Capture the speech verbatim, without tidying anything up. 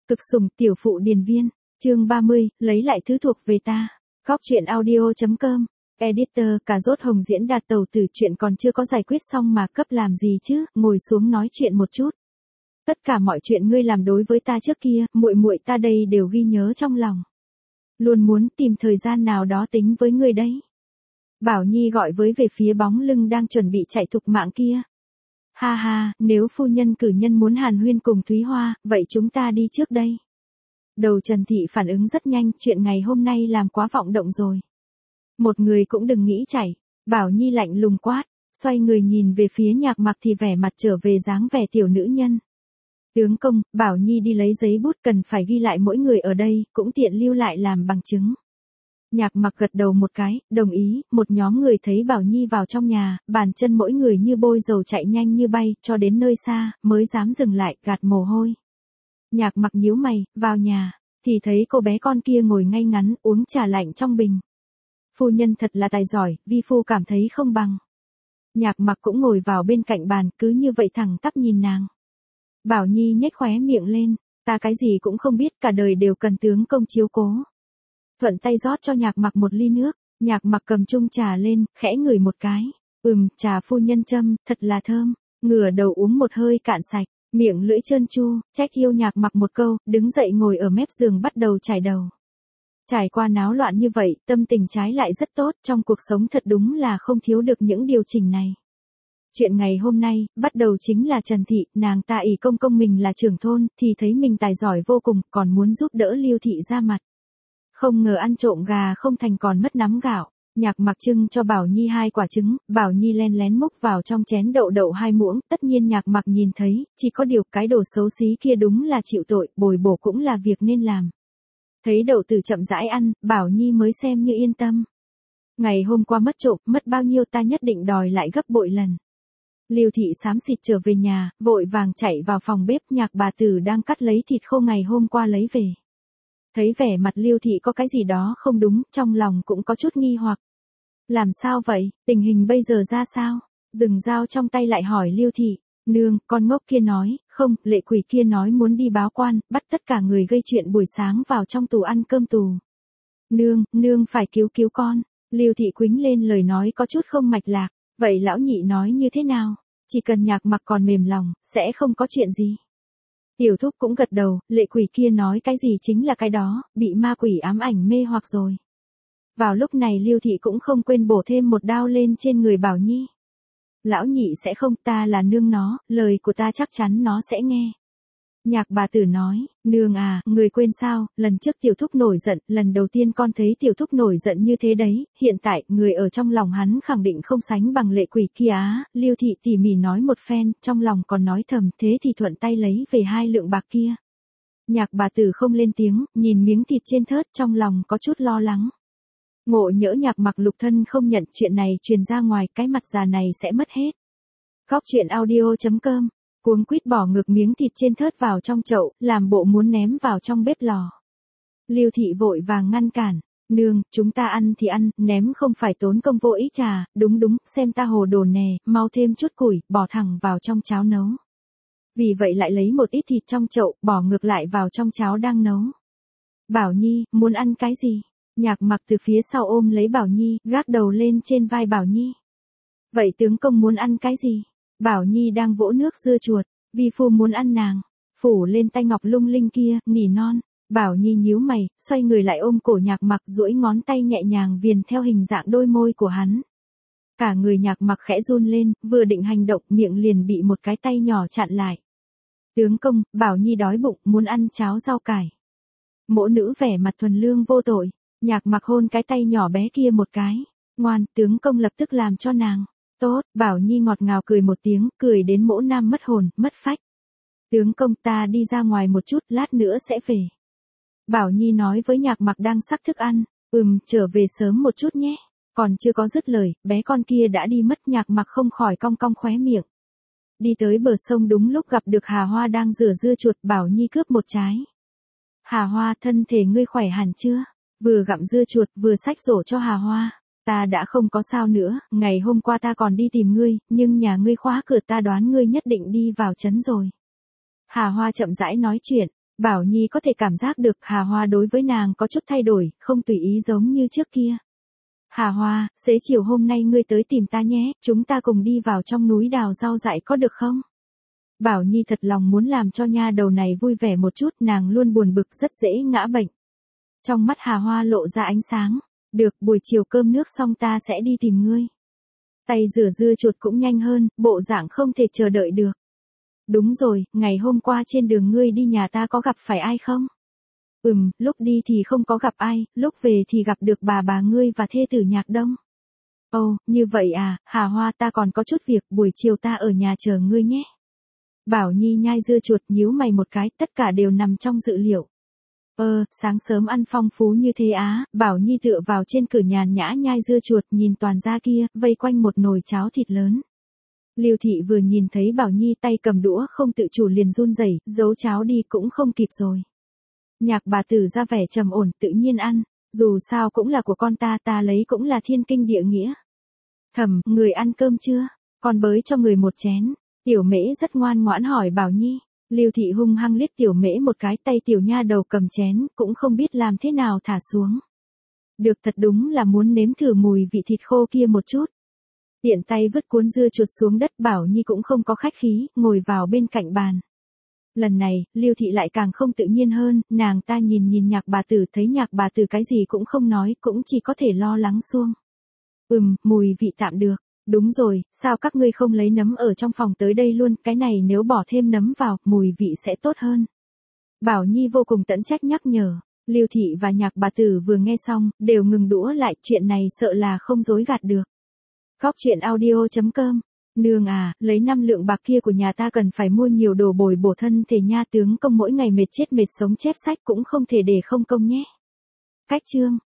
Cực sủng tiểu phụ điền viên, chương ba mươi, lấy lại thứ thuộc về ta. Góc truyện audio chấm com, editor cà rốt hồng diễn đạt tàu tử chuyện còn chưa có giải quyết xong mà cấp làm gì chứ, ngồi xuống nói chuyện một chút. Tất cả mọi chuyện ngươi làm đối với ta trước kia, muội muội ta đây đều ghi nhớ trong lòng. Luôn muốn tìm thời gian nào đó tính với ngươi đấy. Bảo Nhi gọi với về phía bóng lưng đang chuẩn bị chạy thục mạng kia. Ha ha, nếu phu nhân cử nhân muốn hàn huyên cùng Thúy Hoa, vậy chúng ta đi trước đây. Đầu Trần Thị phản ứng rất nhanh, chuyện ngày hôm nay làm quá vọng động rồi. Một người cũng đừng nghĩ chạy, Bảo Nhi lạnh lùng quát, xoay người nhìn về phía Nhạc Mặc thì vẻ mặt trở về dáng vẻ tiểu nữ nhân. Tướng công, Bảo Nhi đi lấy giấy bút cần phải ghi lại mỗi người ở đây, cũng tiện lưu lại làm bằng chứng. Nhạc Mặc gật đầu một cái, đồng ý, một nhóm người thấy Bảo Nhi vào trong nhà, bàn chân mỗi người như bôi dầu chạy nhanh như bay, cho đến nơi xa, mới dám dừng lại, gạt mồ hôi. Nhạc Mặc nhíu mày, vào nhà, thì thấy cô bé con kia ngồi ngay ngắn, uống trà lạnh trong bình. Phu nhân thật là tài giỏi, vi phu cảm thấy không bằng. Nhạc Mặc cũng ngồi vào bên cạnh bàn, cứ như vậy thẳng tắp nhìn nàng. Bảo Nhi nhếch khóe miệng lên, ta cái gì cũng không biết, cả đời đều cần tướng công chiếu cố. Thuận tay rót cho Nhạc Mặc một ly nước, Nhạc Mặc cầm chung trà lên, khẽ ngửi một cái. Ừm, trà phu nhân châm, thật là thơm. Ngửa đầu uống một hơi cạn sạch, miệng lưỡi trơn chu, trách yêu Nhạc Mặc một câu, đứng dậy ngồi ở mép giường bắt đầu chải đầu. Trải qua náo loạn như vậy, tâm tình trái lại rất tốt, trong cuộc sống thật đúng là không thiếu được những điều chỉnh này. Chuyện ngày hôm nay, bắt đầu chính là Trần Thị, nàng ta ỷ công công mình là trưởng thôn, thì thấy mình tài giỏi vô cùng, còn muốn giúp đỡ Lưu Thị ra mặt. Không ngờ ăn trộm gà không thành còn mất nắm gạo. Nhạc Mặc trưng cho Bảo Nhi hai quả trứng, Bảo Nhi len lén múc vào trong chén đậu đậu hai muỗng, tất nhiên Nhạc Mặc nhìn thấy, chỉ có điều cái đồ xấu xí kia đúng là chịu tội, bồi bổ cũng là việc nên làm. Thấy đậu tử chậm rãi ăn, Bảo Nhi mới xem như yên tâm. Ngày hôm qua mất trộm, mất bao nhiêu ta nhất định đòi lại gấp bội lần. Lưu Thị xám xịt trở về nhà, vội vàng chạy vào phòng bếp, Nhạc bà tử đang cắt lấy thịt khô ngày hôm qua lấy về. Thấy vẻ mặt Lưu Thị có cái gì đó không đúng, trong lòng cũng có chút nghi hoặc. Làm sao vậy, tình hình bây giờ ra sao? Dừng dao trong tay lại hỏi Lưu Thị, nương, con ngốc kia nói, không, lệ quỷ kia nói muốn đi báo quan, bắt tất cả người gây chuyện buổi sáng vào trong tù ăn cơm tù. Nương, nương phải cứu cứu con. Lưu Thị quýnh lên lời nói có chút không mạch lạc, vậy lão nhị nói như thế nào? Chỉ cần Nhạc Mặc còn mềm lòng, sẽ không có chuyện gì. Tiểu thúc cũng gật đầu, lệ quỷ kia nói cái gì chính là cái đó, bị ma quỷ ám ảnh mê hoặc rồi. Vào lúc này Lưu Thị cũng không quên bổ thêm một đao lên trên người Bảo Nhi. Lão nhị sẽ không, ta là nương nó, lời của ta chắc chắn nó sẽ nghe. Nhạc bà tử nói, nương à, người quên sao, lần trước tiểu thúc nổi giận, lần đầu tiên con thấy tiểu thúc nổi giận như thế đấy, hiện tại, người ở trong lòng hắn khẳng định không sánh bằng lệ quỷ kia á. Lưu Thị tỉ mỉ nói một phen, trong lòng còn nói thầm, thế thì thuận tay lấy về hai lượng bạc kia. Nhạc bà tử không lên tiếng, nhìn miếng thịt trên thớt, trong lòng có chút lo lắng. Ngộ nhỡ Nhạc Mặc lục thân không nhận, chuyện này truyền ra ngoài, cái mặt già này sẽ mất hết. Góc truyện audio chấm com, cuống quýt bỏ ngược miếng thịt trên thớt vào trong chậu, làm bộ muốn ném vào trong bếp lò. Lưu Thị vội vàng ngăn cản, nương, chúng ta ăn thì ăn, ném không phải tốn công vô ích trà, đúng đúng, xem ta hồ đồ nè, mau thêm chút củi, bỏ thẳng vào trong cháo nấu. Vì vậy lại lấy một ít thịt trong chậu, bỏ ngược lại vào trong cháo đang nấu. Bảo Nhi, muốn ăn cái gì? Nhạc Mặc từ phía sau ôm lấy Bảo Nhi, gác đầu lên trên vai Bảo Nhi. Vậy tướng công muốn ăn cái gì? Bảo Nhi đang vỗ nước dưa chuột, vi phu muốn ăn nàng. Phủ lên tay ngọc lung linh kia, nỉ non. Bảo Nhi nhíu mày, xoay người lại ôm cổ Nhạc Mặc, duỗi ngón tay nhẹ nhàng viền theo hình dạng đôi môi của hắn. Cả người Nhạc Mặc khẽ run lên, vừa định hành động, miệng liền bị một cái tay nhỏ chặn lại. Tướng công, Bảo Nhi đói bụng, muốn ăn cháo rau cải. Mỗ nữ vẻ mặt thuần lương vô tội. Nhạc Mặc hôn cái tay nhỏ bé kia một cái. Ngoan, tướng công lập tức làm cho nàng. Tốt, Bảo Nhi ngọt ngào cười một tiếng, cười đến mỗ nam mất hồn, mất phách. Tướng công, ta đi ra ngoài một chút, lát nữa sẽ về. Bảo Nhi nói với Nhạc Mặc đang sắc thức ăn, ừm, trở về sớm một chút nhé. Còn chưa có dứt lời, bé con kia đã đi mất. Nhạc Mặc không khỏi cong cong khóe miệng. Đi tới bờ sông đúng lúc gặp được Hà Hoa đang rửa dưa chuột, Bảo Nhi cướp một trái. Hà Hoa, thân thể ngươi khỏe hẳn chưa? Vừa gặm dưa chuột, vừa xách rổ cho Hà Hoa. Ta đã không có sao nữa, ngày hôm qua ta còn đi tìm ngươi, nhưng nhà ngươi khóa cửa, ta đoán ngươi nhất định đi vào trấn rồi. Hà Hoa chậm rãi nói chuyện, Bảo Nhi có thể cảm giác được Hà Hoa đối với nàng có chút thay đổi, không tùy ý giống như trước kia. Hà Hoa, xế chiều hôm nay ngươi tới tìm ta nhé, chúng ta cùng đi vào trong núi đào rau dại có được không? Bảo Nhi thật lòng muốn làm cho nha đầu này vui vẻ một chút, nàng luôn buồn bực rất dễ ngã bệnh. Trong mắt Hà Hoa lộ ra ánh sáng, được, buổi chiều cơm nước xong ta sẽ đi tìm ngươi. Tay rửa dưa chuột cũng nhanh hơn, bộ dạng không thể chờ đợi được. Đúng rồi, ngày hôm qua trên đường ngươi đi nhà ta có gặp phải ai không? Ừm, lúc đi thì không có gặp ai, lúc về thì gặp được bà bà ngươi và thê tử Nhạc Đông. Ồ, như vậy à, Hà Hoa ta còn có chút việc, buổi chiều ta ở nhà chờ ngươi nhé. Bảo Nhi nhai dưa chuột nhíu mày một cái, tất cả đều nằm trong dự liệu. Ơ, sáng sớm ăn phong phú như thế á, Bảo Nhi tựa vào trên cửa nhàn nhã nhai dưa chuột nhìn toàn gia kia, vây quanh một nồi cháo thịt lớn. Lưu Thị vừa nhìn thấy Bảo Nhi tay cầm đũa không tự chủ liền run rẩy, giấu cháo đi cũng không kịp rồi. Nhạc bà tử ra vẻ trầm ổn, tự nhiên ăn, dù sao cũng là của con ta, ta lấy cũng là thiên kinh địa nghĩa. Thầm, người ăn cơm chưa? Con bới cho người một chén. Tiểu Mễ rất ngoan ngoãn hỏi Bảo Nhi. Lưu Thị hung hăng liếc Tiểu Mễ một cái, tay tiểu nha đầu cầm chén, cũng không biết làm thế nào thả xuống. Được, thật đúng là muốn nếm thử mùi vị thịt khô kia một chút. Tiện tay vứt cuốn dưa chuột xuống đất, Bảo Nhi cũng không có khách khí, ngồi vào bên cạnh bàn. Lần này, Lưu Thị lại càng không tự nhiên hơn, nàng ta nhìn nhìn Nhạc bà tử, thấy Nhạc bà tử cái gì cũng không nói, cũng chỉ có thể lo lắng xuông. Ừm, mùi vị tạm được. Đúng rồi, sao các ngươi không lấy nấm ở trong phòng tới đây luôn, cái này nếu bỏ thêm nấm vào, mùi vị sẽ tốt hơn. Bảo Nhi vô cùng tận trách nhắc nhở. Lưu Thị và Nhạc bà tử vừa nghe xong, đều ngừng đũa lại, chuyện này sợ là không dối gạt được. Góc truyện audio chấm com. Nương à, lấy năm lượng bạc kia của nhà ta cần phải mua nhiều đồ bồi bổ thân thể nha, tướng công mỗi ngày mệt chết mệt sống chép sách cũng không thể để không công nhé. Cách chương.